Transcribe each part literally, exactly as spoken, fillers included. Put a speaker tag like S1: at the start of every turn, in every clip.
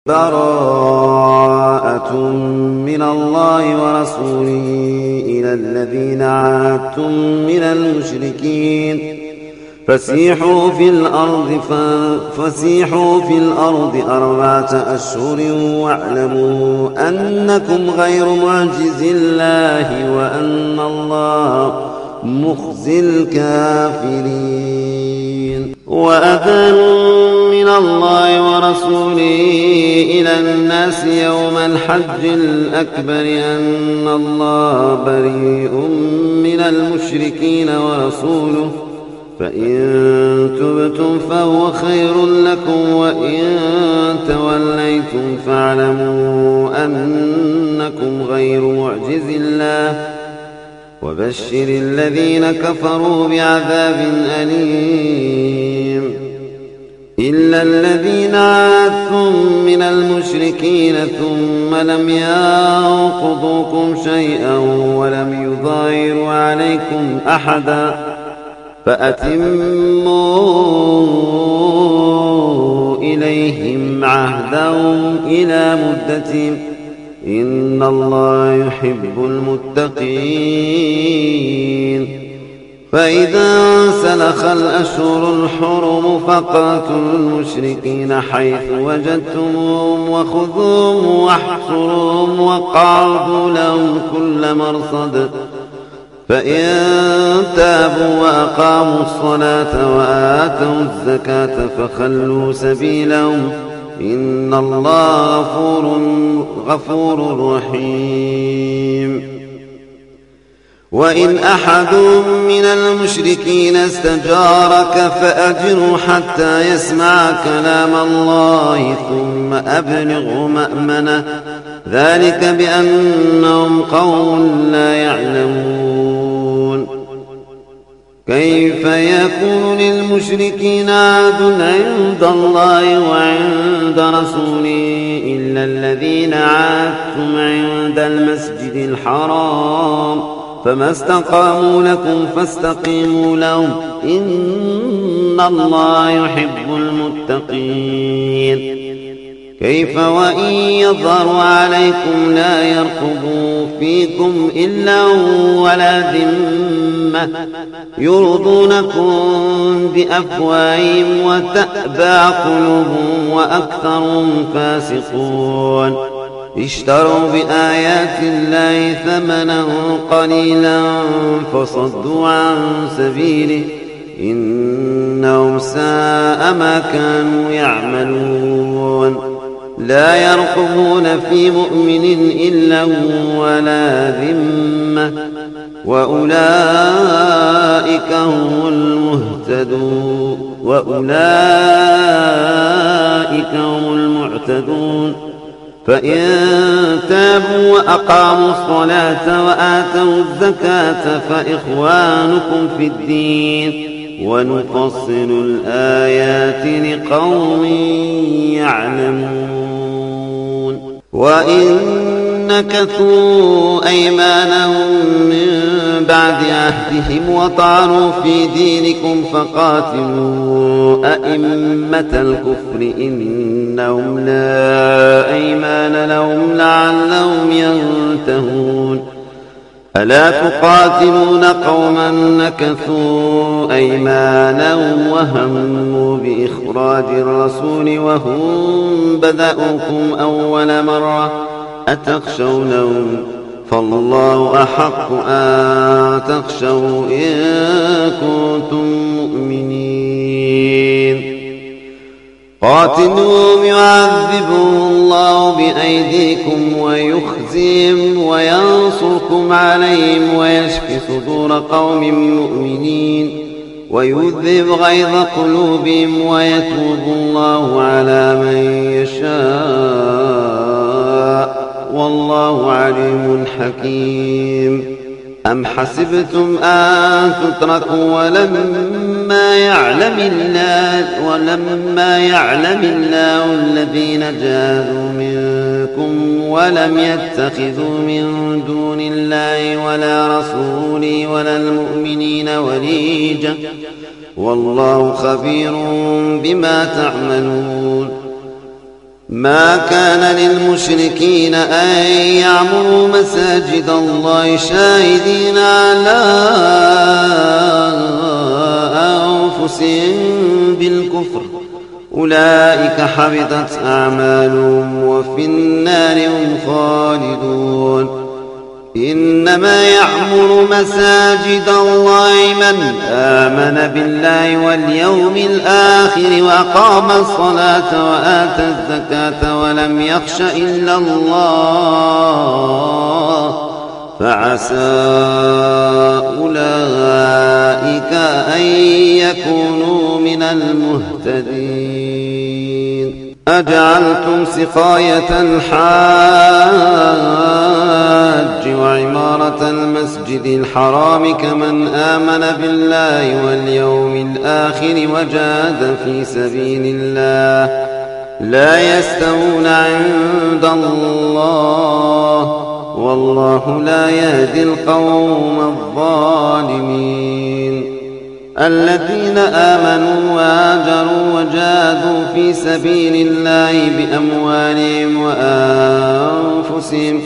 S1: براءة من الله ورسوله إلى الذين عاهدتم من المشركين فسيحوا في الأرض فسيحوا في الأرض أربعة أشهر واعلموا أنكم غير معجز الله وأن الله مخزي الكافرين. وأذان من الله ورسوله إلى الناس يوم الحج الأكبر أن الله بريء من المشركين ورسوله فإن تبتم فهو خير لكم وإن توليتم فاعلموا أنكم غير معجز الله وبشر الذين كفروا بعذاب أليم. إلا الذين عاهدتم من المشركين ثم لم ينقضوكم شيئا ولم يظاهروا عليكم أحدا فأتموا إليهم عهدهم إلى مدتهم إن الله يحب المتقين. فإذا سلخ الأشهر الحرم فقاتلوا المشركين حيث وجدتموهم وخذوهم واحصروهم وقعدوا لهم كل مرصد فإن تابوا وأقاموا الصلاة وآتوا الزكاة فخلوا سبيلهم إن الله غفور غفور رحيم. وإن أحد من المشركين استجارك فأجره حتى يسمع كلام الله ثم أبلغه مأمنه ذلك بأنهم قوم لا يعلمون. كيف يكون للمشركين عهد عند الله وعند رسوله إلا الذين عاهدتم عند المسجد الحرام فما استقاموا لكم فاستقيموا لهم إن الله يحب المتقين. كيف وإن يظهروا عليكم لا يرقبوا فيكم إلا ولا ذمة يرضونكم بأفواههم وتأبى قلوبهم وأكثرهم فاسقون. اشتروا بآيات الله ثمنا قليلا فصدوا عن سبيله إنهم ساء ما كانوا يعملون. لا يرقبون في مؤمن إلا ولا ذمة وأولئك هم المهتدون وأولئك هم المعتدون. فإن تابوا وأقاموا الصلاة وآتوا الزكاة فإخوانكم في الدين ونفصل الآيات لقوم يعلمون. وإن نكثوا أيمانهم من بعد عهدهم وطعنوا في دينكم فقاتلوا أئمة الكفر إنهم لا أيمان لهم لعلهم ينتهون. ألا تقاتلون قوما نكثوا أيمانهم وهموا بإخراج الرسول وهم بدأوكم أول مرة أتخشونهم فالله أحق أن تخشوا إن كنتم مؤمنين. قاتلوهم يعذبهم الله بأيديكم ويخزيهم وينصركم عليهم ويشفي صدور قوم مؤمنين ويذهب غيظ قلوبهم ويتوب الله على من يشاء والله عليم حكيم. أم حسبتم أن تتركوا ولما يعلم الله ولما يعلم الله الذين جاهدوا منكم ولم يتخذوا من دون الله ولا رسوله ولا المؤمنين وليجا والله خبير بما تعملون. ما كان للمشركين أن يعمروا مساجد الله شاهدين على أنفسهم بالكفر أولئك حبطت أعمالهم وفي النار هم خالدون إنما يعمر مساجد الله من آمن بالله واليوم الآخر وأقام الصلاة وآتى الزكاة ولم يخش إلا الله فعسى أولئك أن يكونوا من المهتدين أجعلتم سقاية الحاج وعمارة المسجد الحرام كمن آمن بالله واليوم الآخر وجاهد في سبيل الله لا يستوون عند الله والله لا يهدي القوم الظالمين الذين آمنوا وهاجروا وجاهدوا في سبيل الله بأموالهم وأنفسهم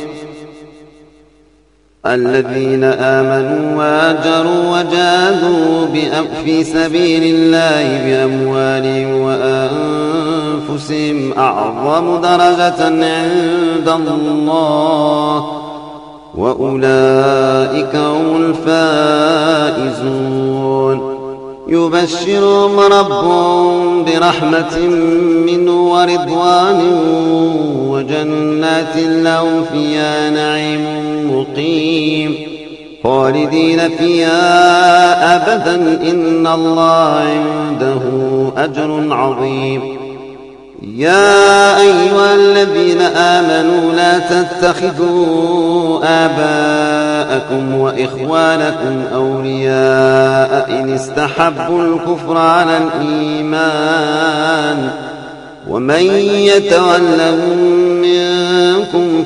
S1: الذين آمنوا وهاجروا وجاهدوا في سبيل الله بأموالهم وأنفسهم أعظم درجة عند الله وأولئك هم الفائزون يبشرهم ربهم برحمة منه ورضوان وجنات لهم فيها نعيم مقيم خالدين فيها أبدا إن الله عنده أجر عظيم يا أيها الذين آمنوا لا تتخذوا آباءكم وإخوانكم أولياء إن استحبوا الكفر على الإيمان ومن يتولهم منكم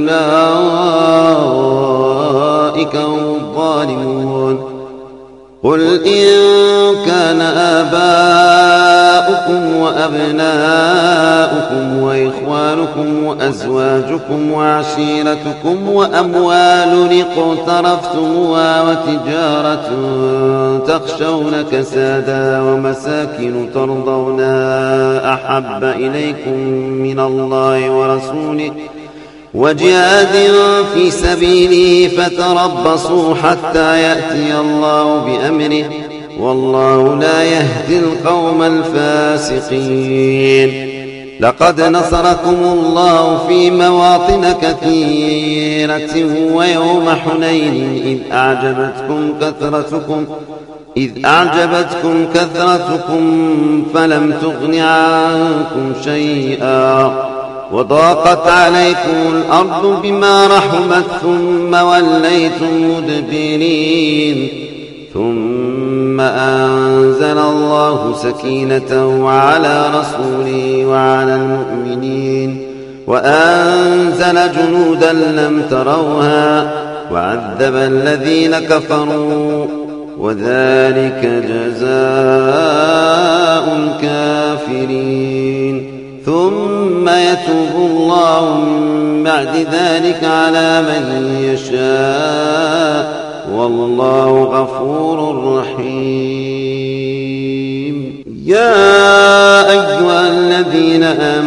S1: فأولئك هم الظالمون قل إن كان آباؤكم وأبناؤكم وإخوانكم وأزواجكم وعشيرتكم وأموال اقترفتموها وتجارة تخشون كسادها ومساكن ترضونها أحب إليكم من الله ورسوله وجهاد في سبيله فتربصوا حتى يأتي الله بأمره والله لا يهدي القوم الفاسقين لقد نصركم الله في مواطن كثيرة ويوم حنين إذ أعجبتكم كثرتكم إذ أعجبتكم كثرتكم فلم تغن عنكم شيئا وضاقت عليكم الأرض بما رحمت ثم وليتم مدبرين ثم أنزل الله سكينته على رسوله وعلى المؤمنين وأنزل جنودا لم تروها وعذب الذين كفروا وذلك جزاء الكافرين ثم يتوب الله من بعد ذلك على من يشاء والله غفور رحيم يا أيها الذين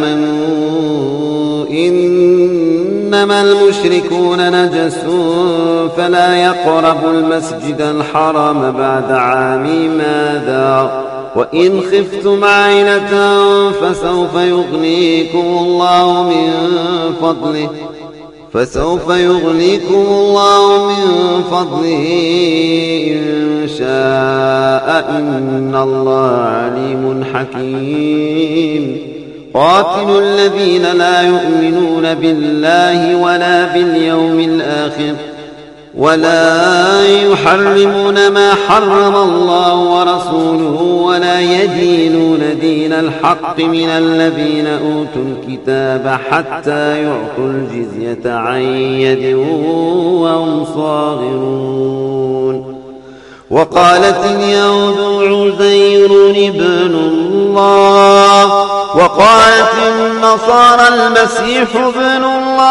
S1: آمنوا إنما المشركون نجس فلا يقربوا المسجد الحرام بعد عامهم هذا وإن خفتم عيلة فسوف يغنيكم الله من فضله فسوف يغنيكم الله من فضله إن شاء إن الله عليم حكيم قاتلوا الذين لا يؤمنون بالله ولا باليوم الآخر ولا يحرمون ما حرم الله ورسوله ولا يدينون دين الحق من الذين أوتوا الكتاب حتى يعطوا الجزية عن يد وهم صاغرون وقالت اليهود عزير ابن الله وقالت النصارى المسيح ابن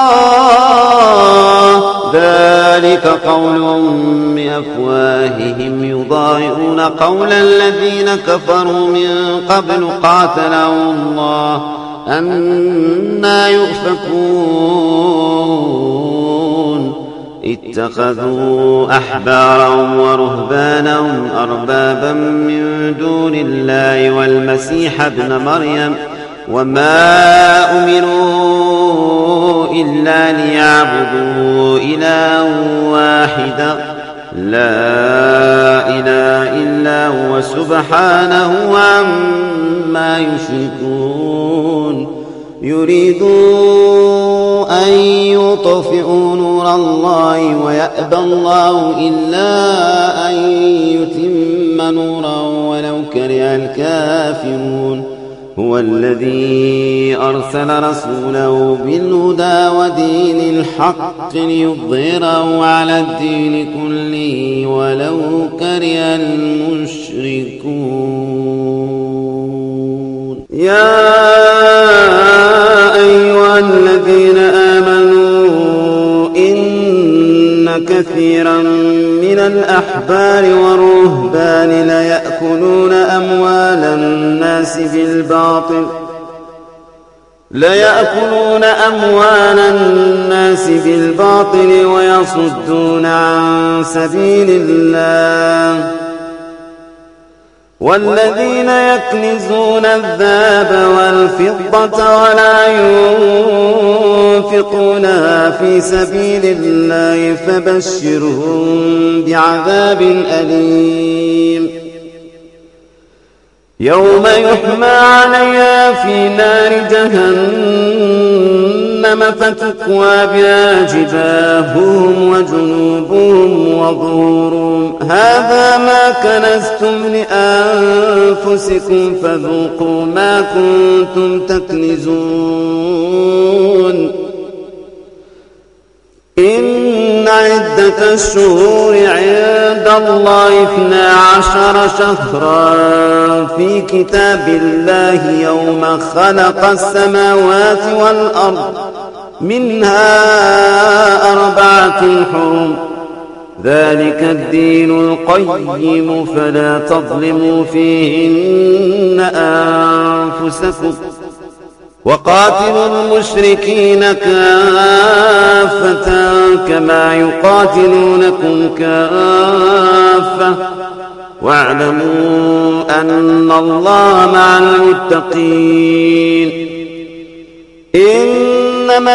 S1: الله ذلك قولهم بأفواههم يضاهئون قول الذين كفروا من قبل قاتلهم الله أنى يؤفكون اتخذوا أحبارهم ورهبانهم أربابا من دون الله والمسيح ابن مريم وما أمروا إلا ليعبدوا إلها واحدا لا إله إلا هو سبحانه عما يشركون يريدون أن يطفئوا نور الله ويأبى الله إلا أن يتم نوره ولو كره الكافرون هو الذي أرسل رسوله بالهدى ودين الحق ليظهره على الدين كله ولو كره المشركون يا أيها الذين آمنوا إن كثيرا من الأحبار والرهبان ليأكلون أموال الناس بالباطل ليأكلون أموال الناس بالباطل ويصدون عن سبيل الله والذين يكنزون الذهب والفضة ولا ينفقونها في سبيل الله فبشرهم بعذاب أليم يوم يحمى عليها في نار جهنم فتكوى بها جباههم وجنوبهم وظهورهم هذا ما كنزتم لأنفسكم فذوقوا ما كنتم تكنزون إن عدة الشهور عند الله اثنا عشر شهرا في كتاب الله يوم خلق السماوات والأرض منها أربعة حرم ذلك الدين القيم فلا تظلموا فيهن أنفسكم وقاتلوا المشركين كافة كما يقاتلونكم كافة واعلموا أن الله مع المتقين إنما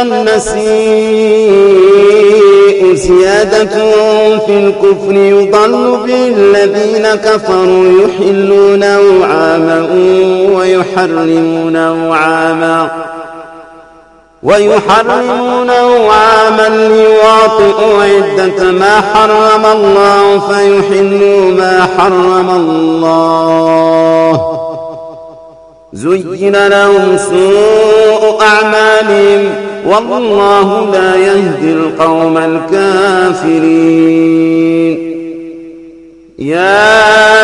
S1: النسيء زيادة في الكفر يضل به الذين كفروا يحلونه عاما ويحرمونه عاما ويحرمونه عاما ليواطئوا عدة ما حرم الله فيحلوا ما حرم الله زين لهم سوء أعمالهم والله لا يهدي القوم الكافرين يا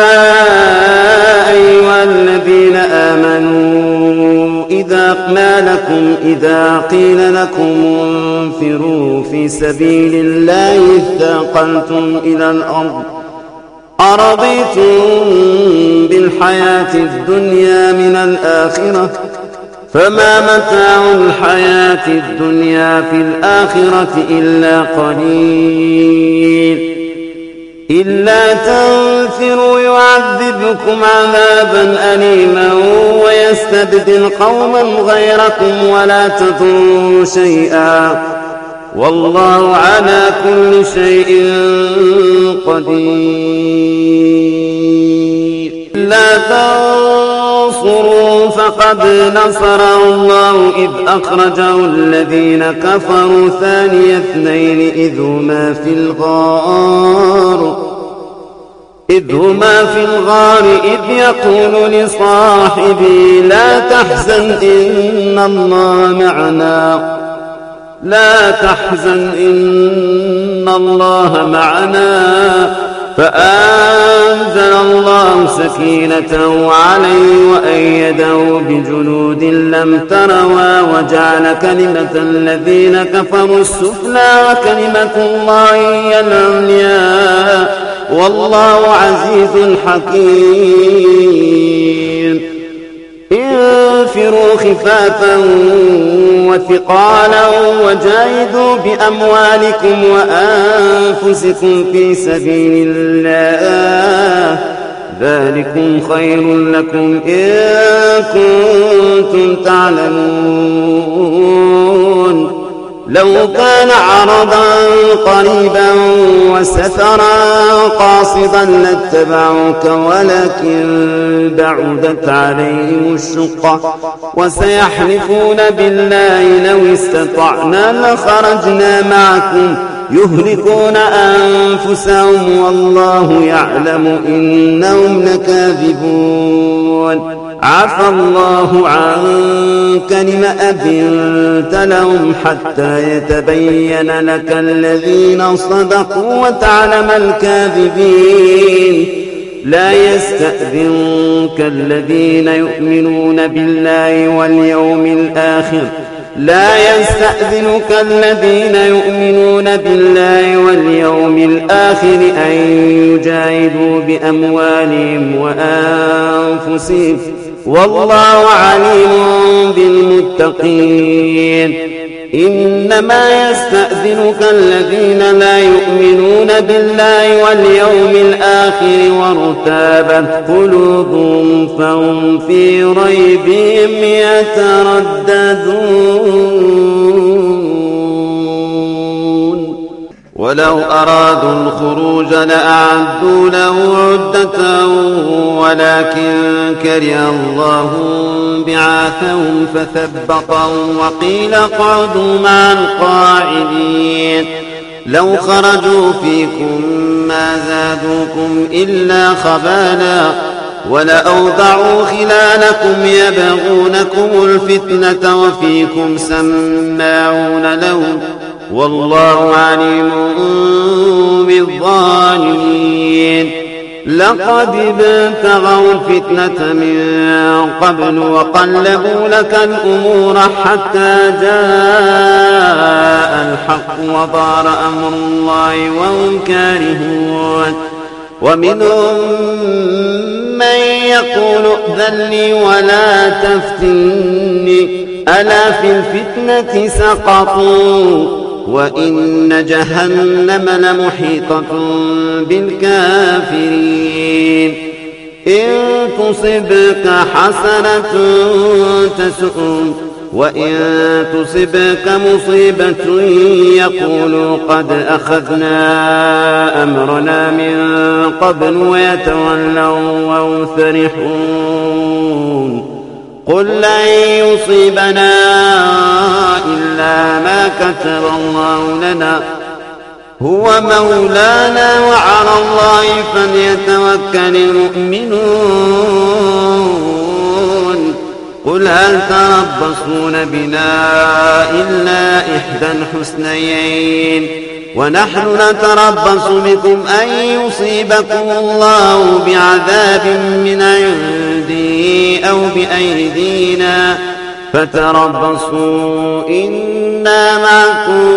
S1: أيها الذين آمنوا إذا قيل لكم إذا قيل لكم انفروا في سبيل الله اثاقلتم إلى الأرض أرضيتم بالحياة الدنيا من الآخرة فما متاع الحياة الدنيا في الآخرة إلا قليل إلا تنفروا يعذبكم عذابا أليما ويستبدل قوما غيركم ولا تضروا شيئا والله على كل شيء قدير لا تنصروا فقد نصره الله إذ أخرجه الذين كفروا ثاني اثنين إذ هما في الغار إذ هما في الغار إذ يقول لصاحبه لا تحزن إن الله معنا لا تحزن إن الله معنا فأنزل الله سكينته عليه وأيده بجنود لم تروا وجعل كلمة الذين كفروا السفلى وكلمة الله هي العليا والله عزيز حكيم. انفروا خفافا وثقالا وجاهدوا بأموالكم وأنفسكم في سبيل الله ذلكم خير لكم إن كنتم تعلمون. لو كان عرضا قريبا وسفرا قاصدا لاتبعوك ولكن بعدت عليهم الشقة وسيحلفون بالله لو استطعنا لخرجنا معكم يهلكون أنفسهم والله يعلم إنهم لكاذبون. عفى الله عنك لم أذنت لهم حتى يتبين لك الذين صدقوا وتعلم الكاذبين. لا يستأذنك الذين يؤمنون بالله واليوم الآخر لا يستأذنك الذين يؤمنون بالله واليوم الآخر أن يجاهدوا بأموالهم وأنفسهم والله عليم بالمتقين. إنما يستأذنك الذين لا يؤمنون بالله واليوم الآخر وارتابت قلوبهم فهم في ريبهم يترددون. ولو أرادوا الخروج لأعدوا له عدة ولكن كره الله بعاثهم فثبطهم وقيل اقعدوا مع القاعدين. لو خرجوا فيكم ما زادوكم إلا خبالا ولأوضعوا خلالكم يبغونكم الفتنة وفيكم سماعون لهم والله عليم بالظالمين. لقد ابتغوا الفتنة من قبل وقلبوا لك الأمور حتى جاء الحق وظهر أمر الله وهم كارهون. ومنهم من يقول ائذن لي ولا تفتني ألا في الفتنة سقطوا وإن جهنم لمحيطة بالكافرين. إن تصبك حسنة تسؤهم وإن تصبك مصيبة يقولوا قد أخذنا أمرنا من قبل ويتولوا وهم فرحون. قل لن يصيبنا إلا ما كتب الله لنا هو مولانا وعلى الله فليتوكل المؤمنون. قل هل تربصون بنا إلا إحدى الحسنيين ونحن نتربص بكم أن يصيبكم الله بعذاب من عنده أو بأيدينا فتربصوا إنا معكم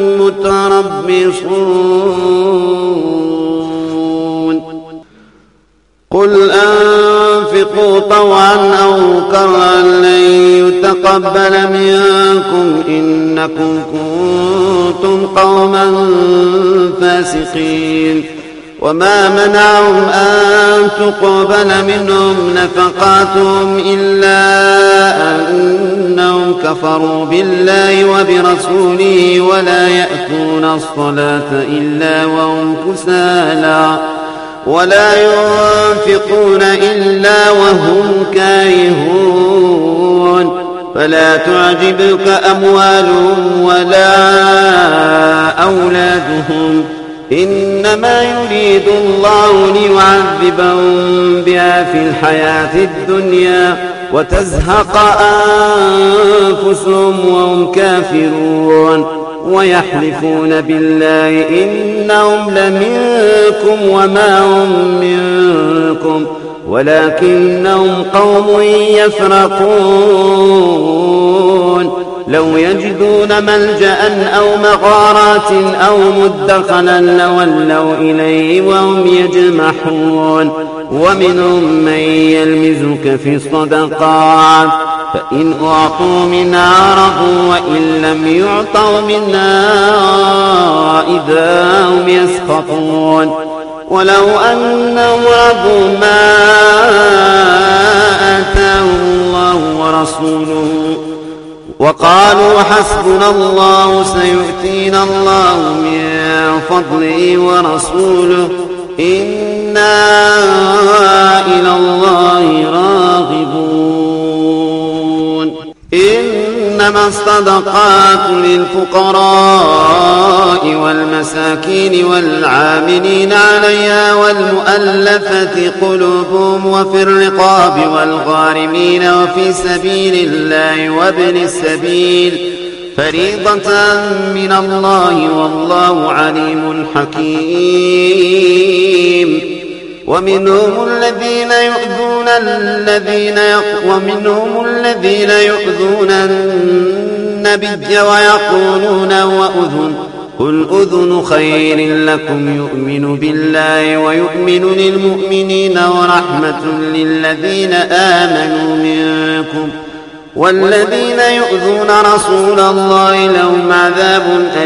S1: متربصون. قل أنفقوا طوعا أو كرها لن يتقبل منكم إنكم كنتم قوما فاسقين. وما منعهم أن تقبل منهم نفقاتهم إلا أنهم كفروا بالله وبرسوله ولا يأتون الصلاة إلا وهم كسالى ولا ينفقون إلا وهم كارهون. فلا تعجبك أموالهم ولا أولادهم إنما يريد الله ليعذبهم بها في الحياة الدنيا وتزهق أنفسهم وهم كافرون. ويحلفون بالله إنهم لمنكم وما هم منكم ولكنهم قوم يفرقون لو يجدون ملجأ أو مغارات أو مدخلا لولوا إليه وهم يجمحون ومنهم من يلمزك في الصدقات فإن أعطوا منها رضوا وإن لم يعطوا منها إذا هم يسخطون ولو أنهم رضوا ما آتاهم الله ورسوله وقالوا حسبنا الله سيؤتينا الله من فضله ورسوله إنا إلى الله راغبون إنما الصدقات للفقراء والمساكين والعاملين عليها والمؤلفة قلوبهم وفي الرقاب والغارمين وفي سبيل الله وابن السبيل فريضة من الله والله عليم حكيم ومنهم الذين يؤذون الذين ومنهم الذين يؤذون النبي ويقولون هو أذن قل أذن خير لكم يؤمن بالله ويؤمن للمؤمنين ورحمة للذين آمنوا منكم والذين يؤذون رسول الله لهم عذاب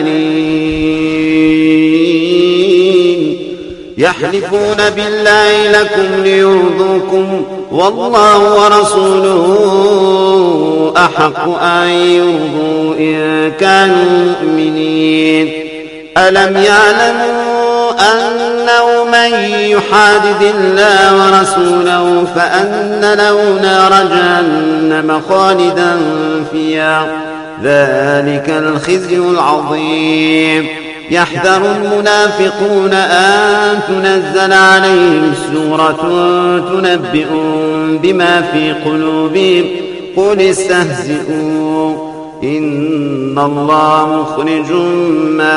S1: أليم يحلفون بالله لكم ليرضوكم والله ورسوله أحق أن يرضوا إن كانوا مؤمنين ألم يعلموا أنه من يحادد الله ورسوله فأن له نار جهنم خالدا فيها ذلك الخزي العظيم يحذر المنافقون أن تنزل عليهم سورة تنبئهم بما في قلوبهم قل استهزئوا إن الله مخرج ما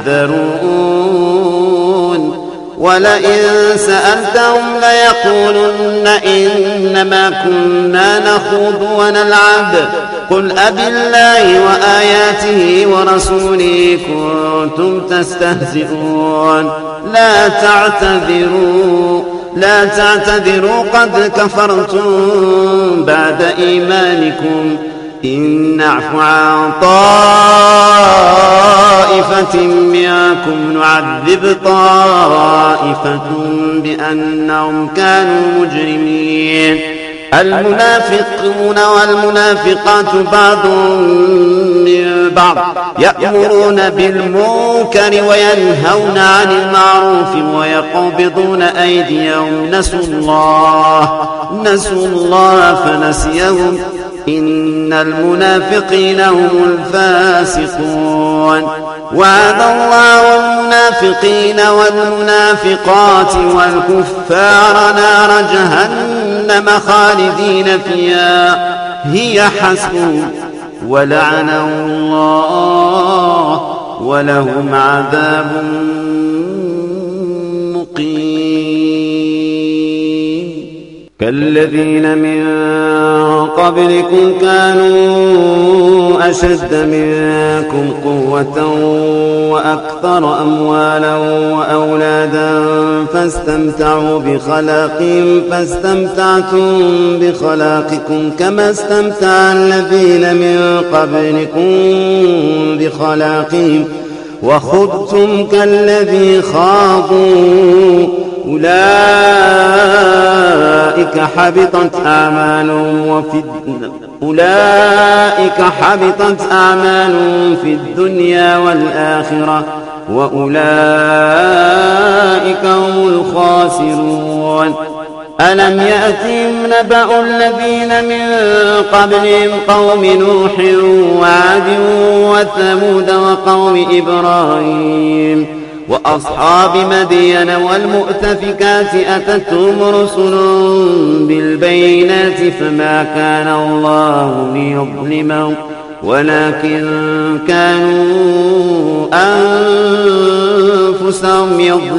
S1: تحذرون ولئن سألتهم ليقولن إنما كنا نخوض ونلعب قل أبالله وآياته ورسوله كنتم تستهزئون لا تعتذروا لا تعتذروا قد كفرتم بعد إيمانكم إن نعفو عن طائفة منكم نعذب طائفة بأنهم كانوا مجرمين المنافقون والمنافقات بعضهم من بعض يأمرون بالمنكر وينهون عن المعروف ويقبضون أيديهم نسوا الله نسوا الله فنسيهم إن المنافقين هم الفاسقون وعد الله المنافقين والمنافقات والكفار نار جهنم خالدين فيها هي حسبهم ولعنهم الله ولهم عذاب مقيم كالذين من قبلكم كانوا أشد منكم قوة وأكثر أموالا وأولادا فاستمتعوا بخلاقهم فاستمتعتم بخلاقكم كما استمتع الذين من قبلكم بخلاقهم وخضتم كالذي خاضوا أولئك حبطت أعمالهم وفي أولئك حبطت أعمالهم في الدنيا والآخرة وأولئك هم الخاسرون ألم يأتهم نبأ الذين من قبلهم قوم نوح وعاد وثمود وقوم إبراهيم وأصحاب مدين والمؤتفكات أتتهم رسل بالبينات فما كان الله ليظلمهم ولكن كانوا أنفسهم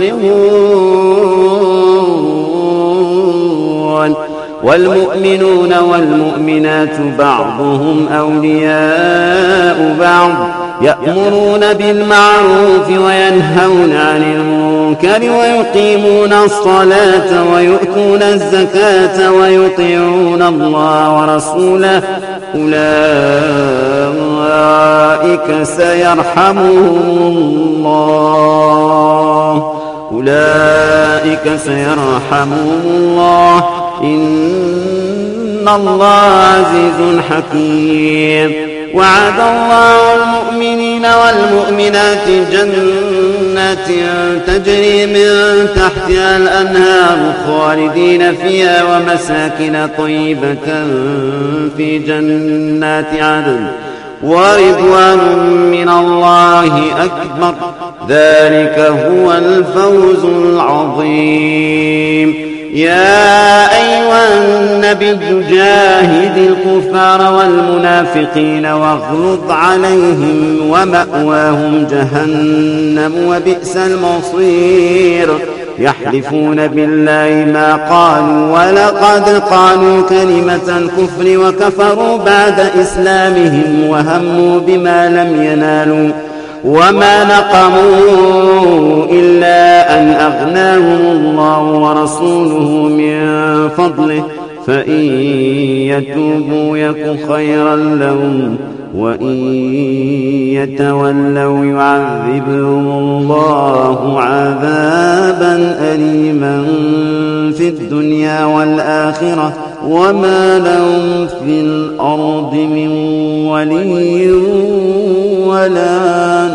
S1: يظلمون. والمؤمنون والمؤمنات بعضهم أولياء بعض يأمرون بالمعروف وينهون عن المنكر ويقيمون الصلاة ويؤتون الزكاة ويطيعون الله ورسوله أولئك سيرحمهم الله أولئك سيرحمهم الله إن الله عزيز حكيم. وعد الله المؤمنين والمؤمنات جنات تجري من تحتها الأنهار خالدين فيها ومساكن طيبة في جنات عدن ورضوان من الله أكبر ذلك هو الفوز العظيم. يا أيها النبي جاهد الكفار والمنافقين واغلظ عليهم ومأواهم جهنم وبئس المصير. يحلفون بالله ما قالوا ولقد قالوا كلمة الكفر وكفروا بعد إسلامهم وهموا بما لم ينالوا وما نقموا إلا أن أغناهم الله ورسوله من فضله فإن يتوبوا يك خيرا لهم وإن يتولوا يعذبهم الله عذابا أليما في الدنيا والآخرة وما لهم في الأرض من ولي ولا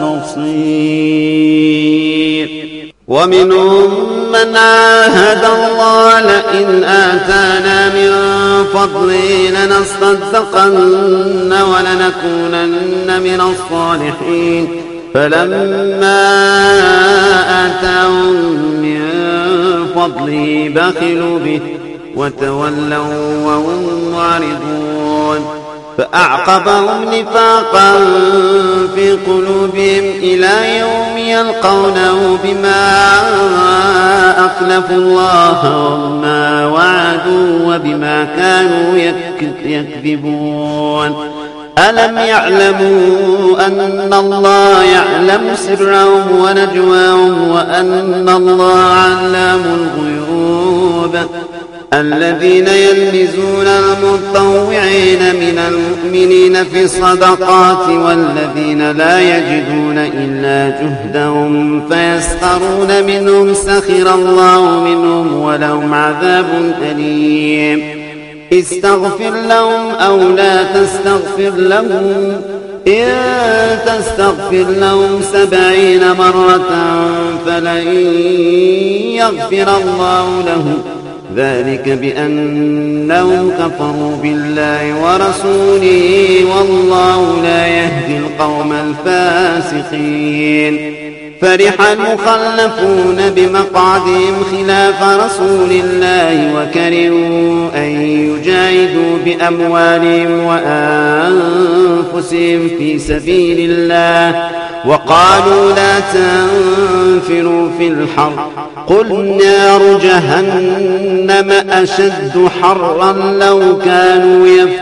S1: نصير. ومنهم من عاهد الله لئن آتانا من فضله لنصدقن ولنكونن من الصالحين فلما آتاهم من فضله بخلوا به وتولوا وهم معرضون. فأعقبهم نفاقا في قلوبهم إلى يوم يلقونه بما أخلفوا الله وما وعدوا وبما كانوا يكذبون. ألم يعلموا أن الله يعلم سرهم ونجواهم وأن الله علام الغيوب. الذين يلمزون المتطوعين من المؤمنين في الصدقات والذين لا يجدون إلا جهدهم فيسخرون منهم سخر الله منهم ولهم عذاب أليم. استغفر لهم أو لا تستغفر لهم إن تستغفر لهم سبعين مرة فلن يغفر الله لهم ذلك بأنهم كفروا بالله ورسوله والله لا يهدي القوم الفاسقين. فرح المخلفون بمقعدهم خلاف رسول الله وكرهوا أن يجاهدوا بأموالهم وأنفسهم في سبيل الله وقالوا لا تنفروا في الحر قل نار جهنم أشد حرا لو كانوا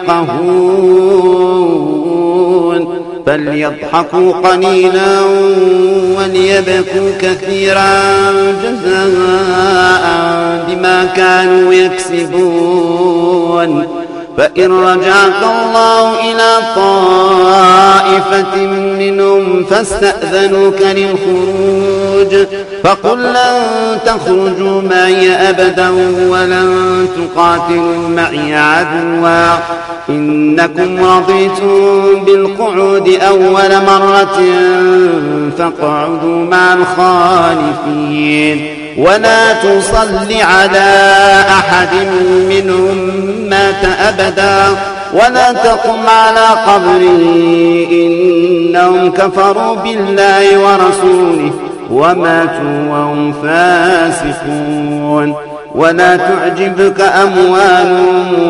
S1: يفقهون. فليضحكوا قليلا وليبكوا كثيرا جزاء بما كانوا يكسبون. فإن رجعك الله إلى طائفة منهم فاستأذنوك للخروج فقل لن تخرجوا معي أبدا ولن تقاتلوا معي عدوا إنكم رضيتم بالقعود أول مرة فاقعدوا مع الخالفين. ولا تصل على أحد منهم مات أبدا ولا تقم على قبره إنهم كفروا بالله ورسوله وماتوا وهم فاسقون. ولا تعجبك أموالهم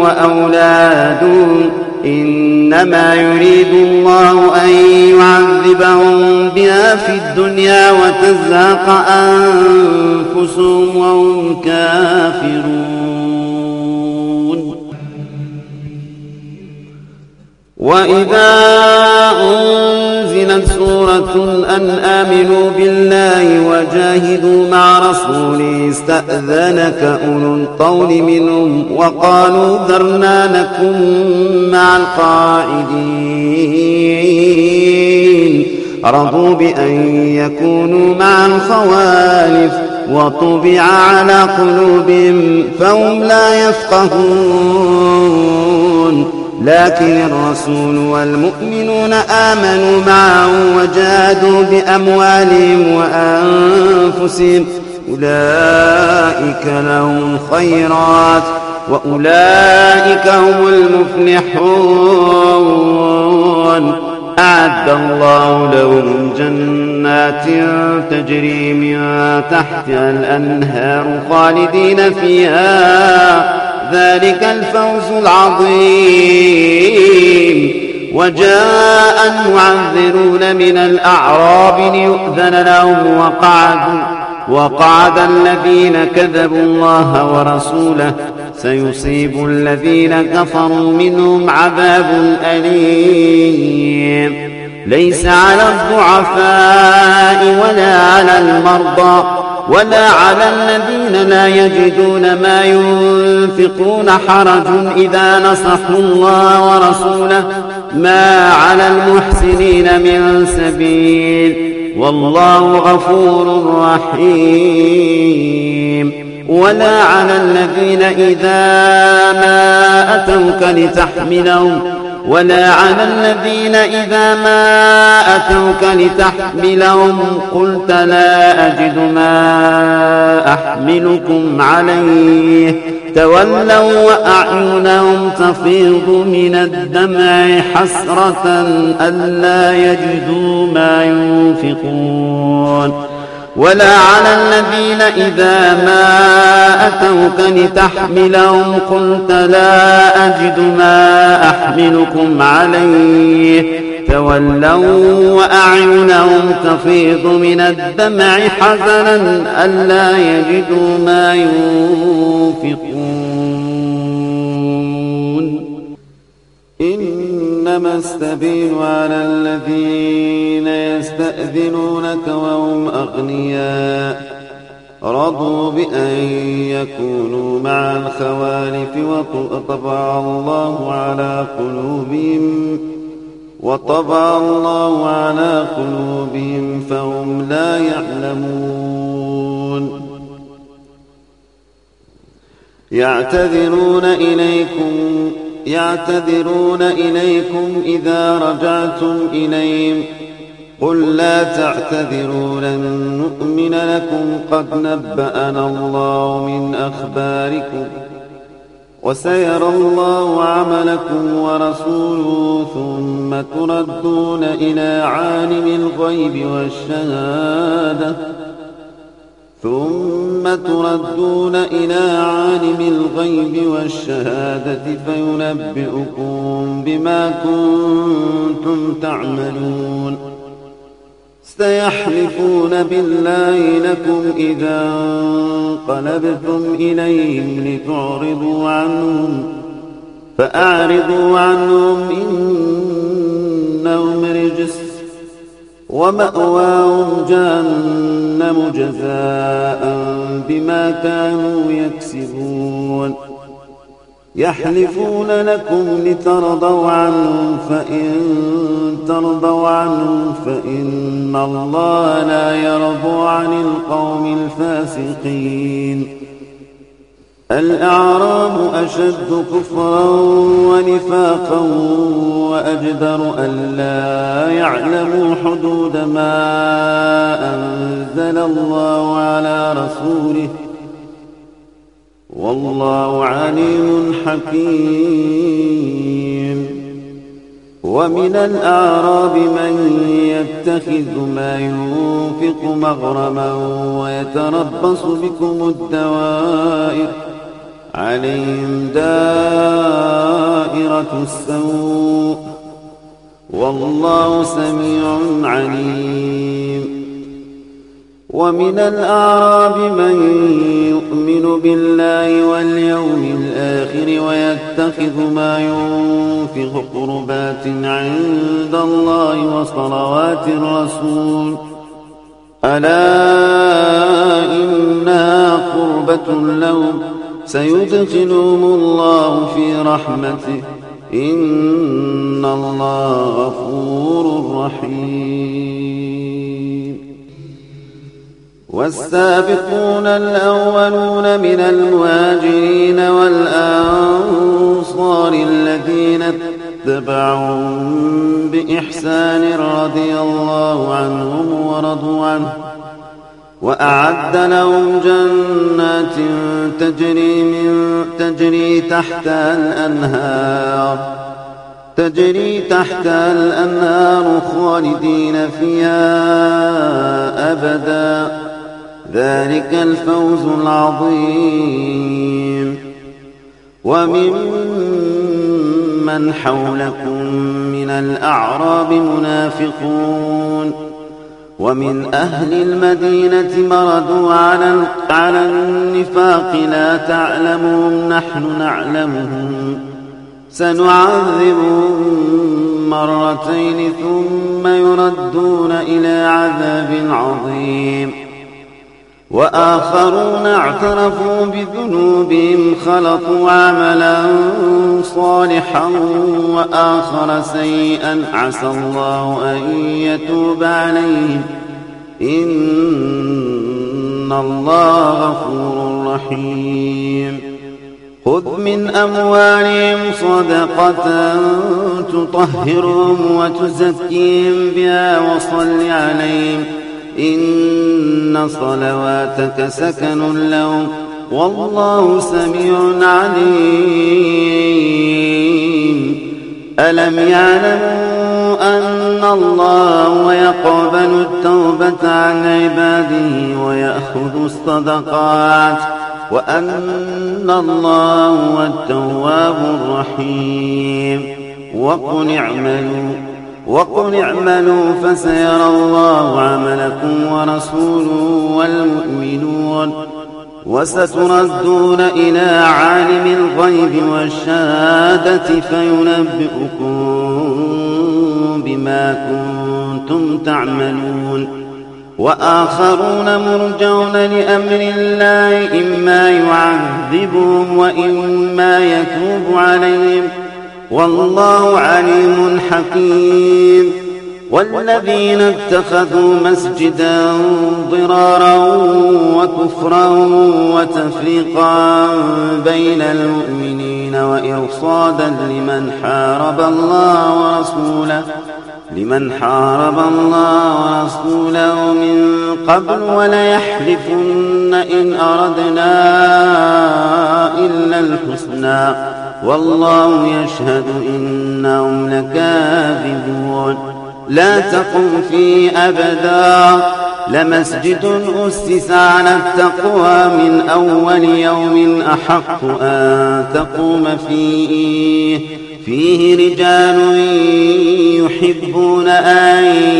S1: وأولادهم إنما يريد الله أن يعذبهم بها في الدنيا وتزهق أنفسهم وهم كافرون. وإذا أنزلت سورة أن آمنوا بالله وجاهدوا مع رسوله استأذنك أولو الطول منهم وقالوا ذرنا نكن مع القاعدين رضوا بأن يكونوا مع الخوالف وطبع على قلوبهم فهم لا يفقهون. لكن الرسول والمؤمنون آمنوا معه وجاهدوا بأموالهم وأنفسهم أولئك لهم الخيرات وأولئك هم المفلحون. أعد الله لهم جنات تجري من تحتها الأنهار خالدين فيها ذلك الفوز العظيم. وجاء المعذرون من الأعراب ليؤذن لهم وقعدوا وقعد الذين كذبوا الله ورسوله سيصيب الذين كفروا منهم عذاب أليم. ليس على الضعفاء ولا على المرضى ولا على الذين لا يجدون ما ينفقون حرج إذا نصحوا الله ورسوله ما على المحسنين من سبيل والله غفور رحيم. ولا على الذين إذا ما أتوك لتحملهم ولا على الذين إذا ما أتوك لتحملهم قلت لا أجد ما أحملكم عليه تولوا وأعينهم تفيض من الدمع حسرة ألا يجدوا ما ينفقون. ولا على الذين إذا ما أتوك لتحملهم قلت لا أجد ما أحملكم عليه تولوا وأعينهم تفيض من الدمع حزنا ألا يجدوا ما ينفقون. إنما السبيل على الذين يستأذنونك وهم أغنياء رضوا بأن يكونوا مع الخوالف وطبع الله على قلوبهم وطبع الله على قلوبهم فهم لا يعلمون. يعتذرون إليكم يعتذرون إليكم إذا رجعتم إليهم قل لا تعتذروا لن نؤمن لكم قد نبأنا الله من أخباركم وسيرى الله عملكم ورسوله ثم تردون إلى عالم الغيب والشهادة ثم تردون إلى عالم الغيب والشهادة فينبئكم بما كنتم تعملون. سيحلفون بالله لكم إذا انقلبتم إليهم لتعرضوا عنهم فأعرضوا عنهم إنهم رجس ومأواهم جهنم جزاء بما كانوا يكسبون. يحلفون لكم لترضوا عنهم فإن ترضوا عنهم فإن الله لا يرضى عن القوم الفاسقين. الأعراب أشد كفرا ونفاقا وأجدر ألا يعلموا حدود ما أنزل الله على رسوله والله عليم حكيم. ومن الأعراب من يتخذ ما ينفق مغرما ويتربص بكم الدوائر عليهم دائرة السوء والله سميع عليم. ومن الأعراب من يؤمن بالله واليوم الآخر ويتخذ ما ينفق قربات عند الله وصلوات الرسول ألا إنها قربة لهم سيدخلهم الله في رحمته إن الله غفور رحيم. والسابقون الأولون من المهاجرين والأنصار الذين اتبعهم بإحسان رضي الله عنهم ورضوا عنه وأعد لهم جنات تجري من تجري تحتها الأنهار تجري تحتها الأنهار خالدين فيها أبدا ذلك الفوز العظيم. وممن حولكم من الأعراب منافقون ومن أهل المدينة مردوا على النفاق لا تعلمهم نحن نعلمهم سنعذبهم مرتين ثم يردون إلى عذاب عظيم. وآخرون اعترفوا بذنوبهم خلطوا عملا صالحا وآخر سيئا عسى الله أن يتوب عليهم إن الله غفور رحيم. خذ من أموالهم صدقة تطهرهم وتزكيهم بها وصل عليهم إن صلواتك سكن لهم والله سميع عليم. ألم يعلموا أن الله يقبل التوبة عن عباده ويأخذ الصدقات وأن الله هو التواب الرحيم. وقل اعملوا وقل اعملوا فسيرى الله عملكم ورسوله والمؤمنون وستردون إلى عالم الغيب والشهادة فينبئكم بما كنتم تعملون. وآخرون مرجون لأمر الله إما يعذبهم وإما يتوب عليهم والله عليم حكيم. والذين اتخذوا مسجدا ضرارا وكفرا وتفريقا بين المؤمنين وإرصادا لمن حارب الله ورسوله لمن حارب الله ورسوله من قبل وليحلفن إن أردنا إلا الحسنى والله يشهد إنهم لكاذبون. لا تقم فيه أبدا لمسجد أسس على التقوى من أول يوم أحق أن تقوم فيه فيه رجال يحبون أن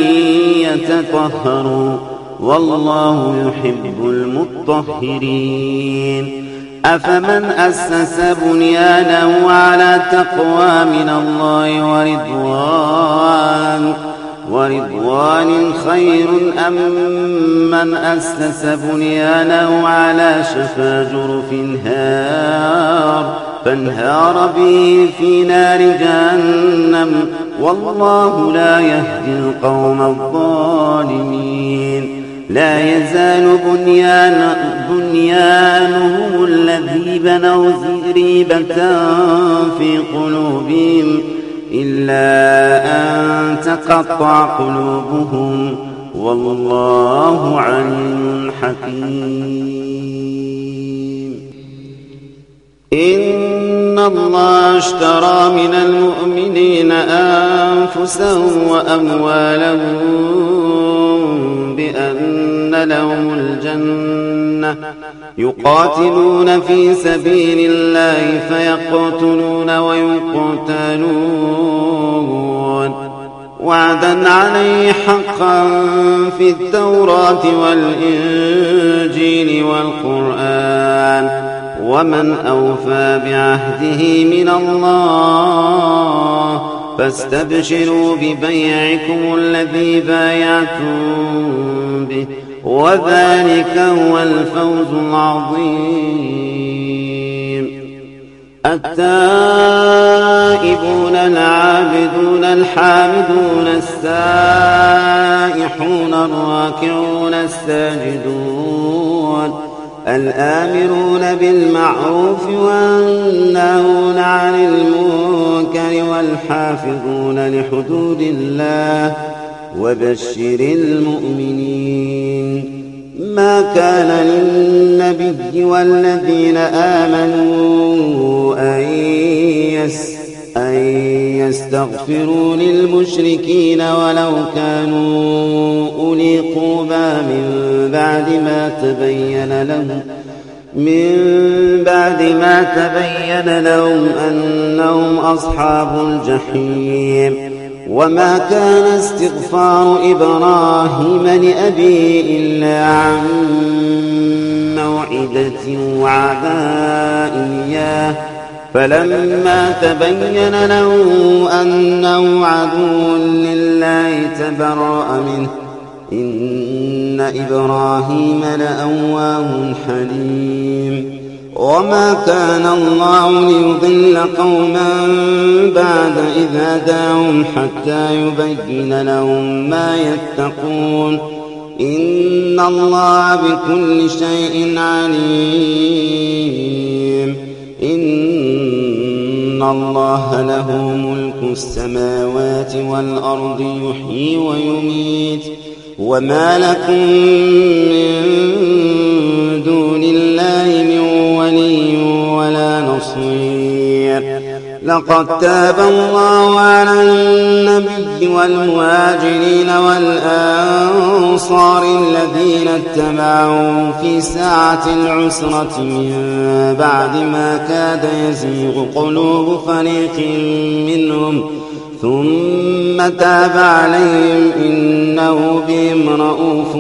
S1: يتطهروا والله يحب المطهرين. أفمن أسس بنيانه على تقوى من الله ورضوان ورضوان خير أم من أسس بنيانه على شفا جرف هار فانهار به في نار جهنم والله لا يهدي القوم الظالمين. لا يزال بنيان بنيانهم الذي بنوا ريبة في قلوبهم إلا أن تقطع قلوبهم والله عليم حكيم. إن الله اشترى من المؤمنين أنفسهم وأموالهم بأن لهم الجنة يقاتلون في سبيل الله فيقتلون ويقتلون وعدا عليه حقا في التوراة والإنجيل والقرآن ومن أوفى بعهده من الله فاستبشروا ببيعكم الذي بايعتم به وذلك هو الفوز العظيم. التائبون العابدون الحامدون السائحون الراكعون الساجدون الآمرون بالمعروف والناهون عن المنكر والحافظون لحدود الله وبشر المؤمنين. ما كان للنبي والذين آمنوا أن يستغفروا للمشركين ولو كانوا أولي قربى من بعد ما تبين لهم من بعد ما تبين لهم أنهم أصحاب الجحيم. وما كان استغفار إبراهيم لأبيه إلا عن موعدة وعدها إياه فلما تبين له أنه عدو لله تبرأ منه إن إبراهيم لأواه حليم. وما كان الله ليضل قوما بعد إذ هداهم حتى يبين لهم ما يتقون إن الله بكل شيء عليم. إن الله له ملك السماوات والأرض يحيي ويميت وما لكم من دون الله من ولي ولا نصير. لقد تاب الله على النبي والمهاجرين والأنصار الذين اتبعوا في ساعة العسرة من بعد ما كاد يزيغ قلوب فريق منهم ثم تاب عليهم إنه بهم رءوف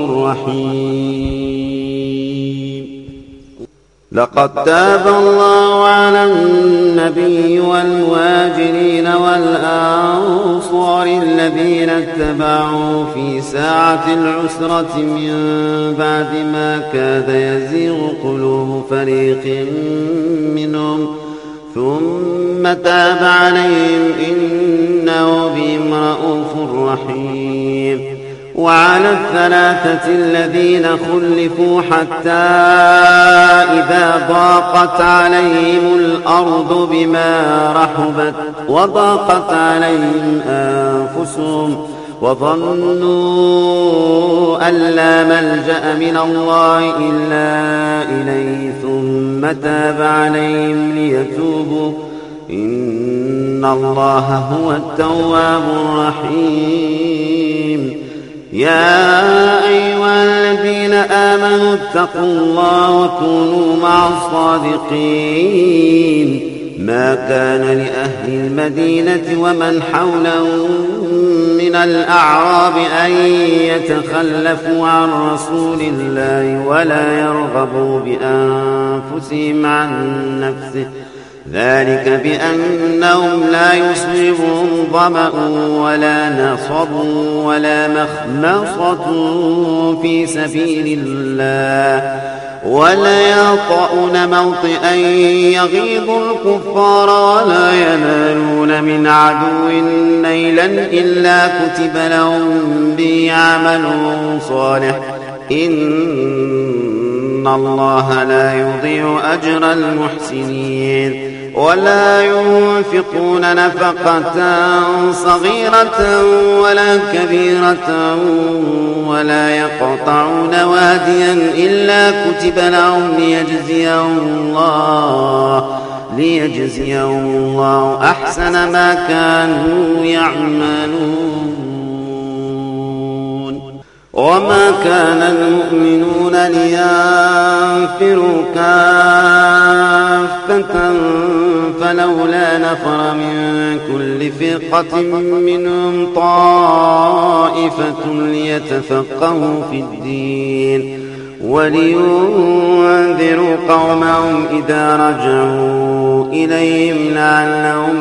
S1: رحيم. لقد تاب الله على النبي والمهاجرين والأنصار الذين اتبعوا في ساعة العسرة من بعد ما كاد يزيغ قلوب فريق منهم ثم تاب عليهم إنه بهم رءوف رحيم. وعلى الثلاثة الذين خلفوا حتى إذا ضاقت عليهم الأرض بما رحبت وضاقت عليهم أنفسهم وظنوا أن لا ملجأ من الله إلا إليه ثم تاب عليهم ليتوبوا إن الله هو التواب الرحيم. يا أيها الذين آمنوا اتقوا الله وكونوا مع الصادقين. ما كان لأهل المدينة ومن حولهم من الأعراب أن يتخلفوا عن رسول الله ولا يرغبوا بأنفسهم عن نفسه ذلك بأنهم لا يصيبهم ظمأ ولا نصب ولا مخمصة في سبيل الله ولا يطؤون موطئا يغيظ الكفار ولا ينالون من عدو نيلا إلا كتب لهم به عمل صالح إن الله لا يضيع أجر المحسنين. ولا ينفقون نفقة صغيرة ولا كبيرة ولا يقطعون واديا إلا كتب لهم ليجزيهم الله ليجزيهم الله أحسن ما كانوا يعملون. وما كان المؤمنون لينفروا كافة فلولا نفر من كل فرقة منهم طائفة ليتفقهوا في الدين ولينذروا قومهم إذا رجعوا إليهم لعلهم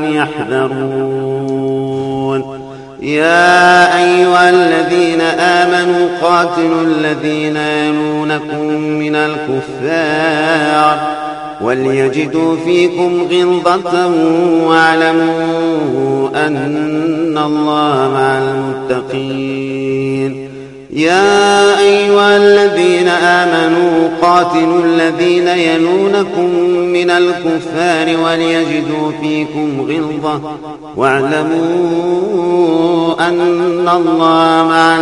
S1: يحذرون. يا أيها الذين آمنوا قاتلوا الذين يلونكم من الكفار وليجدوا فيكم غلظة واعلموا أن الله مع المتقين. يا أيها الذين آمنوا قاتلوا الذين يلونكم من الكفار وليجدوا فيكم غلظة واعلموا أن الله مع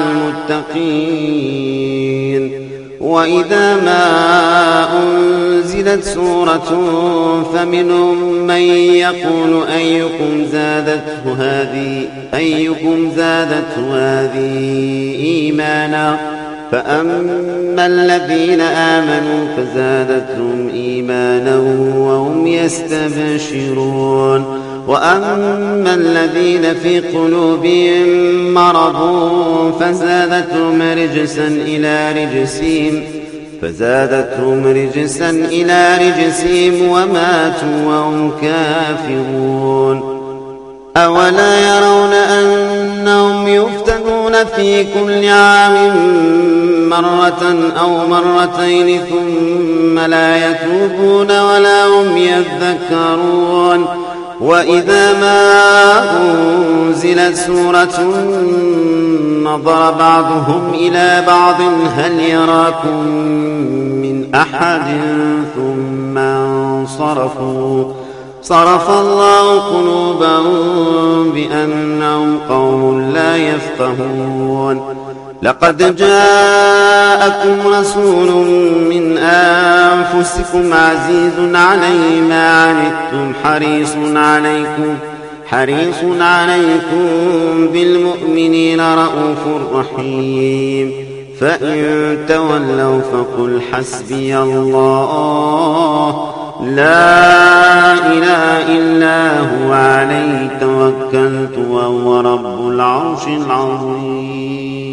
S1: المتقين. وإذا ما أنزلت سورة فمنهم من يقول أيكم زادته هذه أيكم زادته هذه إيمانا فأما الذين آمنوا فزادتهم إيمانا وهم يستبشرون. وأما الذين في قلوبهم مرض فزادتهم رجسا إلى رجسهم فزادتهم رجسا إلى رجسهم وماتوا وهم كافرون. أولا يرون أنهم يفتنون في كل عام مرة أو مرتين ثم لا يتوبون ولا هم يذكرون. وإذا ما أنزلت سورة نظر بعضهم إلى بعض هل يراكم من أحد ثم انصرفوا صرف الله قلوبهم بأنهم قوم لا يفقهون. لقد جاءكم رسول من أنفسكم عزيز عليه ما عنتم حريص عليكم حريص عليكم بالمؤمنين رؤوف رحيم. فإن تولوا فقل حسبي الله لا إله إلا هو عليه توكلت وهو رب العرش العظيم.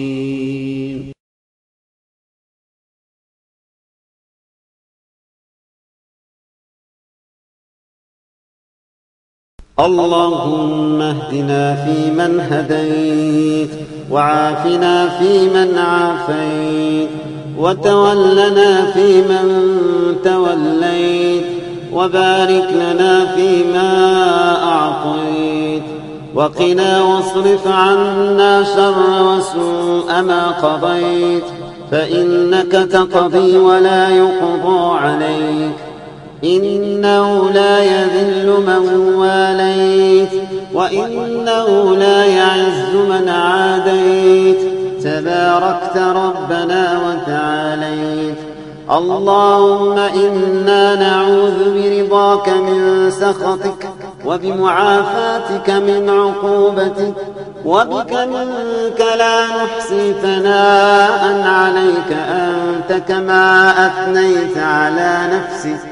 S1: اللهم اهدنا فيمن هديت وعافنا فيمن عافيت وتولنا فيمن توليت وبارك لنا فيما أعطيت وقنا واصرف عنا شر وسوء ما قضيت فإنك تقضي ولا يقضى عليك إنه لا يذل من واليت وإنه لا يعز من عاديت تباركت ربنا وتعاليت. اللهم إنا نعوذ برضاك من سخطك وبمعافاتك من عقوبتك وبك منك لا نحصي ثناء عليك أنت كما أثنيت على نفسك.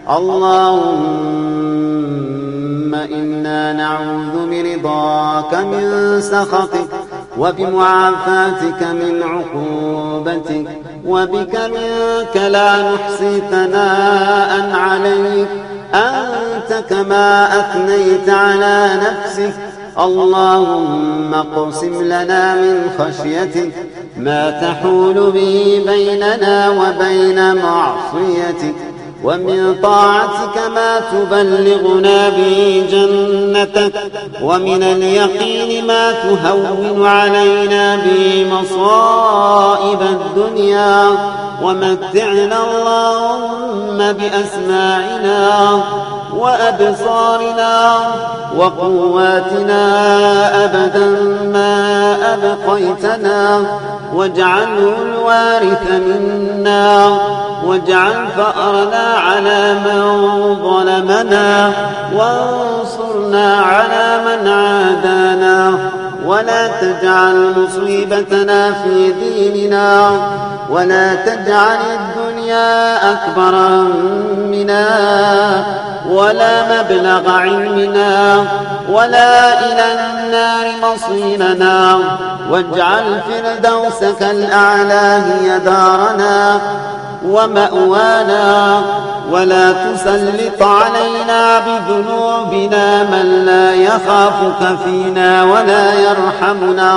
S1: اللهم إنا نعوذ برضاك من سخطك وبمعافاتك من عقوبتك وبك منك لا نحصي ثناء عليك أنت كما أثنيت على نفسك. اللهم اقسم لنا من خشيتك ما تحول به بيننا وبين معصيتك ومن طاعتك ما تبلغنا به جنتك ومن اليقين ما تهون علينا به مصائب الدنيا ومتعنا اللهم بأسماعنا وأبصارنا وقواتنا أبدا ما أبقيتنا واجعله الوارث منا واجعل فأرنا على من ظلمنا وانصرنا على من عادانا ولا تجعل مصيبتنا في ديننا، ولا تجعل الدنيا أكبر همنا ولا مبلغ علمنا ولا إلى النار مصيرنا، واجعل فردوسك الأعلى هي دارنا ومأوانا، ولا تسلط علينا بذنوبنا من لا يخافك فينا ولا يرحمنا.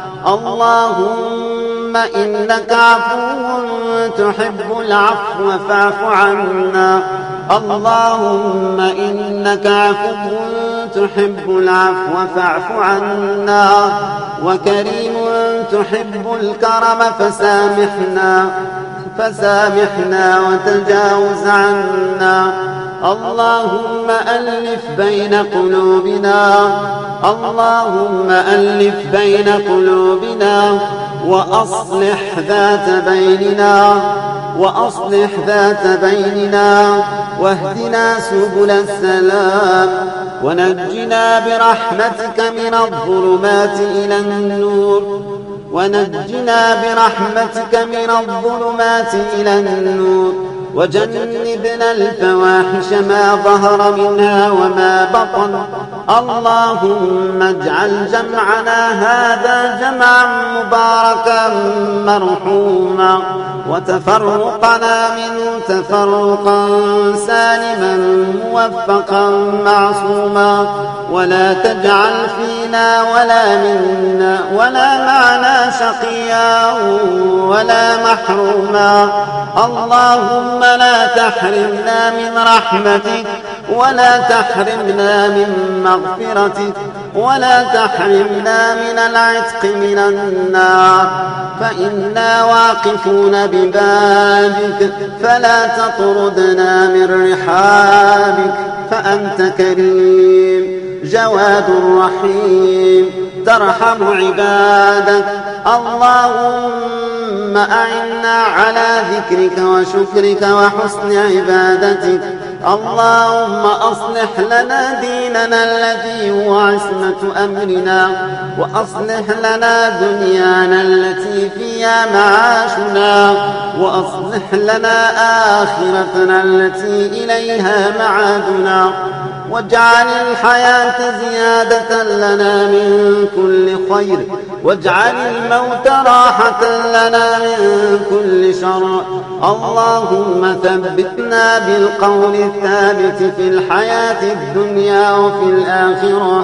S1: اللهم إنك عفو تحب العفو فاعف عنا. اللهم إنك عفو تحب العفو فاعف عنا، وكريم تحب الكرم فسامحنا فسامحنا وتجاوز عنا. اللهم ألف بين قلوبنا اللهم ألف بين قلوبنا وأصلح ذات بيننا وأصلح ذات بيننا واهدنا سبل السلام، ونجنا برحمتك من الظلمات إلى النور ونجنا برحمتك من الظلمات إلى النور، وجنبنا الفواحش ما ظهر منها وما بطن. اللهم اجعل جمعنا هذا جمعا مباركا مرحوما، وتفرقنا منه تفرقا سالما موفقا معصوما، ولا تجعل فينا ولا منا ولا معنا شقيا ولا محروما. اللهم لا تحرمنا من رحمتك ولا تحرمنا من مغفرتك ولا تحرمنا من العتق من النار، فإنا واقفون ببابك فلا تطردنا من رحابك، فأنت كريم جواد رحيم ترحم عبادك. اللهم أعنا على ذكرك وشكرك وحسن عبادتك. اللهم أصلح لنا ديننا الذي هو عصمة أمرنا، وأصلح لنا دنيانا التي فيها معاشنا، وأصلح لنا آخرتنا التي إليها معادنا، واجعل الحياة زيادة لنا من كل خير، واجعل الموت راحة لنا من كل شر. اللهم ثبتنا بالقول الثابت في الحياة الدنيا وفي الآخرة.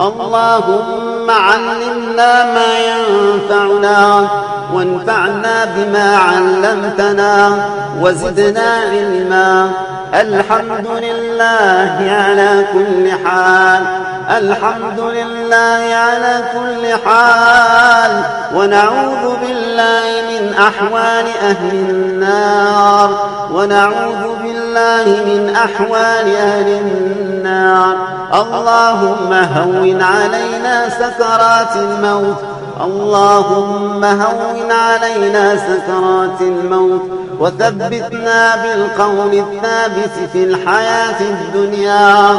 S1: اللهم علمنا ما ينفعنا وانفعنا بما علمتنا وزدنا علما. الحمد لله على كل حال الحمد لله على كل حال ونعوذ بالله من أحوال أهل النار ونعوذ بالله من أحوال أهل النار. اللهم هون علينا سكرات الموت اللهم هون علينا سكرات الموت وثبتنا بالقول الثابت في الحياة الدنيا.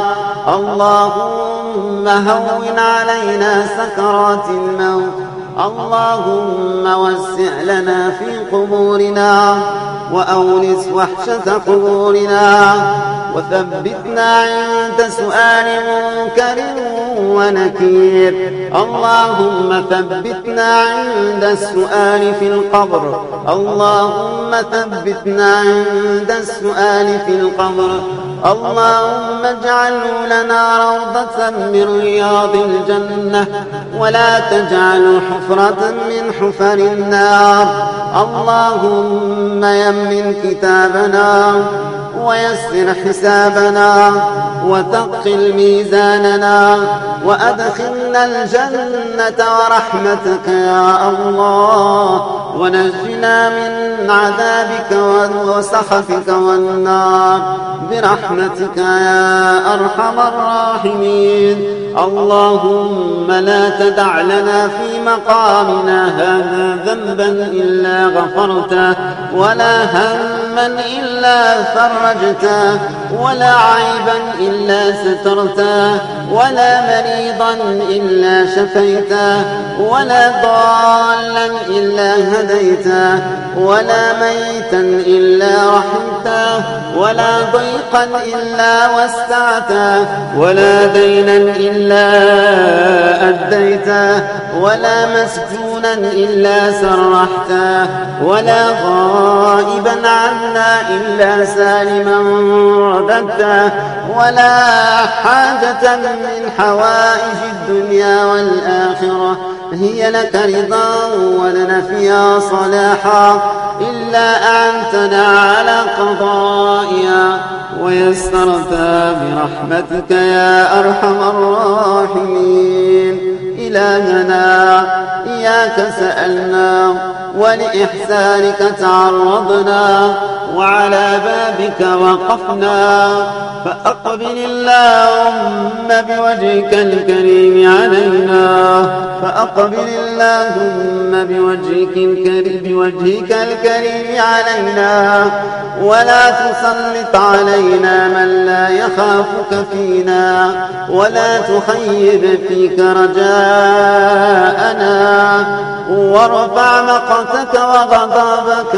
S1: اللهم هون علينا سكرات الموت. اللهم وسع لنا في قبورنا وأونس وحشة قبورنا وثبتنا عند سؤال منكر ونكير. اللهم ثبتنا عند السؤال في القبر اللهم ثبتنا عند السؤال في القبر. اللهم اجعله لنا روضة من رياض الجنة ولا تجعله حفرة من حفر النار. اللهم يمن كتابنا ويسر حسابنا وثقل ميزاننا وأدخلنا الجنة ورحمتك يا الله ونجنا من عذابك وسخطك والنار برحمتك يا أرحم الراحمين. اللهم لا تدع لنا في مقامنا هذا ذنبا إلا غفرته ولا هما إلا فرجته ولا عيبا إلا سترته ولا مريضا إلا شفيته ولا ضالا إلا هديته ولا ميتا إلا رحمته ولا ضيقا إلا وسعته ولا دينا إلا أديته ولا مسجونا إلا سرحته ولا غائبا عنا إلا سالما رددته ولا حاجة من حوائج الدنيا والآخرة هي لك رضا ولنا فيها صلاحا إلا أعنتنا على قضائها ويسرتها برحمتك يا أرحم الراحمين. إلهنا إياك سألنا ولإحسانك تعرضنا وعلى بابك وقفنا فأقبل اللهم بوجهك الكريم علينا فأقبل اللهم بوجهك الكريم بوجهك الكريم علينا ولا تسلط علينا من لا يخافك فينا ولا تخيب فيك رجاءنا وارفع مقتك وغضبك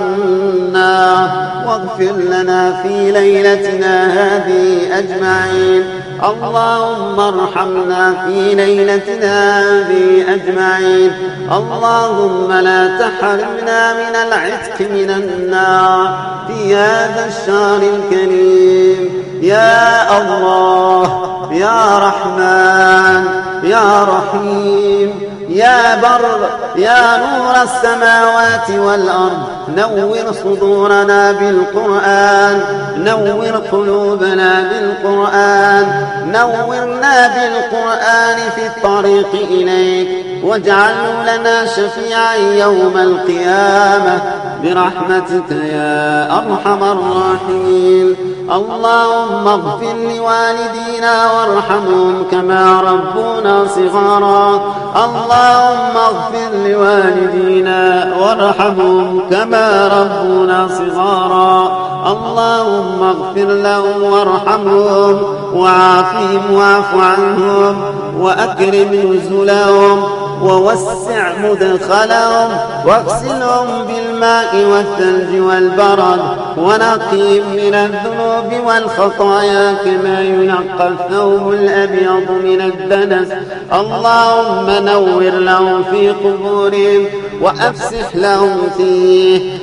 S1: عنا واغفر لنا في ليلتنا هذه أجمعين. اللهم ارحمنا في ليلتنا هذه أجمعين. اللهم لا تحرمنا من العتق من النار في هذا الشهر الكريم. يا الله يا رحمن يا رحيم يا بر يا نور السماوات والأرض نور صدورنا بالقرآن نور قلوبنا بالقرآن نورنا بالقرآن في الطريق إليك واجعله لنا شفيعا يوم القيامة برحمتك يا أرحم الراحمين. اللهم اغفر لوالدينا وارحمهم كما ربونا صغارا. اللهم اغفر لوالدينا وارحمهم كما ربونا صغارا. اللهم اغفر لهم وارحمهم وعافهم واعف عنهم وأكرم نزلهم ووسع مدخلهم واغسلهم بالماء والثلج والبرد ونقهم من الذنوب والخطايا كما ينقى الثوب الأبيض من الدنس. اللهم نور لهم في قبورهم وأفسح لهم فيه.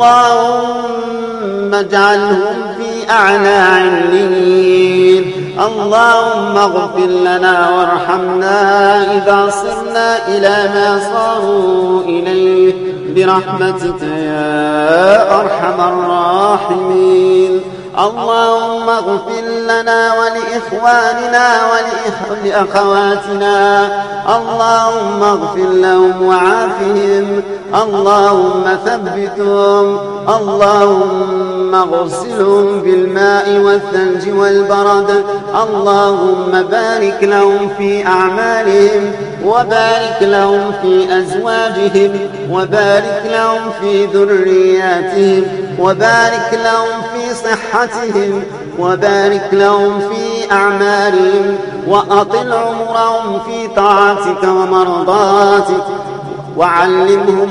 S1: اللهم اجعلهم في أعلى عليين. اللهم اغفر لنا وارحمنا إذا صرنا إلى ما صاروا إليه برحمتك يا أرحم الراحمين. اللهم اغفر لنا ولإخواننا ولأخواتنا. اللهم اغفر لهم وعافهم. اللهم ثبتهم. اللهم اغسلهم بالماء والثلج والبرد. اللهم بارك لهم في أعمالهم وبارك لهم في أزواجهم وبارك لهم في ذرياتهم وبارك لهم في صحتهم وبارك لهم في أعمالهم وأطل عمرهم في طاعتك ومرضاتك وعلمهم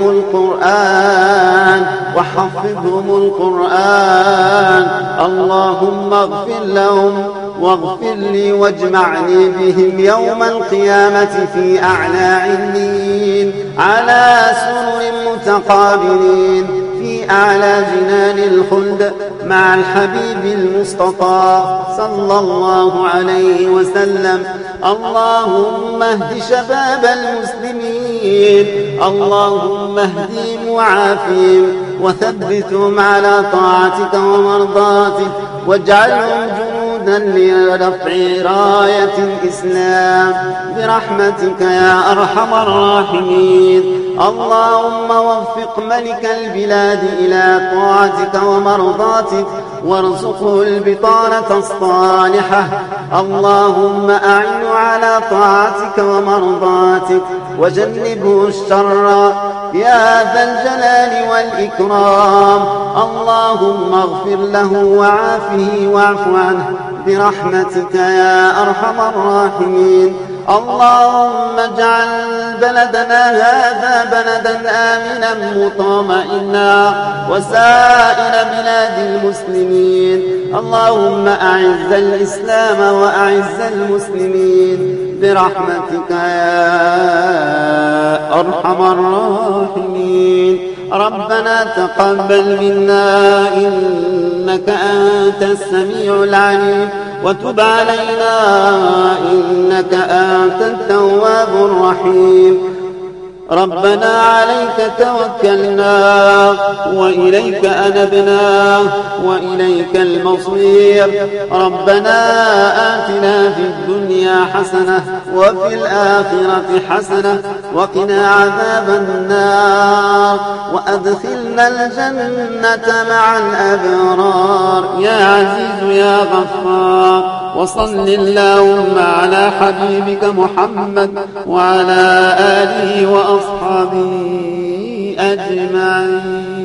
S1: القرآن وحفظهم القرآن. اللهم اغفر لهم واغفر لي واجمعني بهم يوم القيامة في أعلى عليين على سرر متقابلين في أعلى جنان الخلد مع الحبيب المصطفى صلى الله عليه وسلم. اللهم اهد شباب المسلمين. اللهم اهدهم وعافهم وثبتهم على طاعتك ومرضاتك واجعلهم جنودا لرفع راية الإسلام برحمتك يا أرحم الراحمين. اللهم وفق ملك البلاد إلى طاعتك ومرضاتك وارزقه البطانة الصالحة. اللهم أعنه على طاعتك ومرضاتك وجنبه الشر يا ذا الجلال والإكرام. اللهم اغفر له وعافه واعف عنه برحمتك يا أرحم الراحمين. اللهم اجعل بلدنا هذا بلدا آمنا مطمئنا وسائر بلاد المسلمين. اللهم أعز الإسلام وأعز المسلمين برحمتك يا أرحم الراحمين. ربنا تقبل منا إنك أنت السميع العليم وتب علينا إنك أنت التواب الرحيم. ربنا عليك توكلنا وإليك أنبنا وإليك المصير. ربنا آتنا في الدنيا حسنة وفي الآخرة حسنة وقنا عذاب النار وأدخلنا الجنة مع الأبرار يا عزيز يا غفار. وصل اللهم على حبيبك محمد وعلى آله وأصحابه أجمعين.